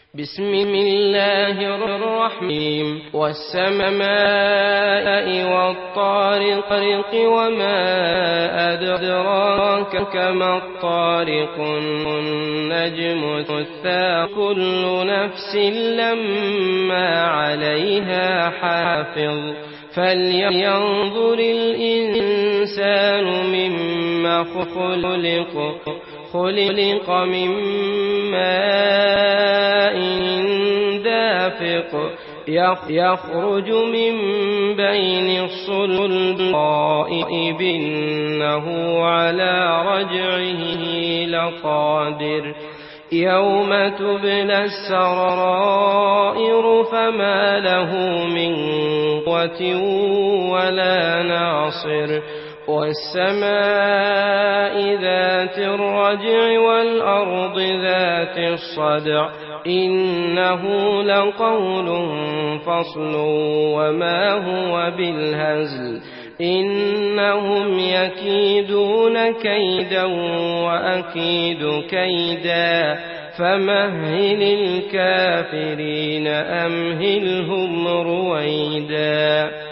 بسم الله الرحمن والسماء والطارق وما أدراك ما الطارق النجم الثاقب كل نفس لما عليها حافظ فلينظر الإنسان مما خلق من ماء دافق يخرج من بين الصلب إنه على رجعه لقادر يوم تبلى السرائر فما له من قوة ولا ناصر والسماء ذات الرجع والأرض ذات الصدع إنه لقول فصل وما هو بالهزل إنهم يكيدون كيدا وأكيد كيدا فمهل الكافرين أمهلهم رويدا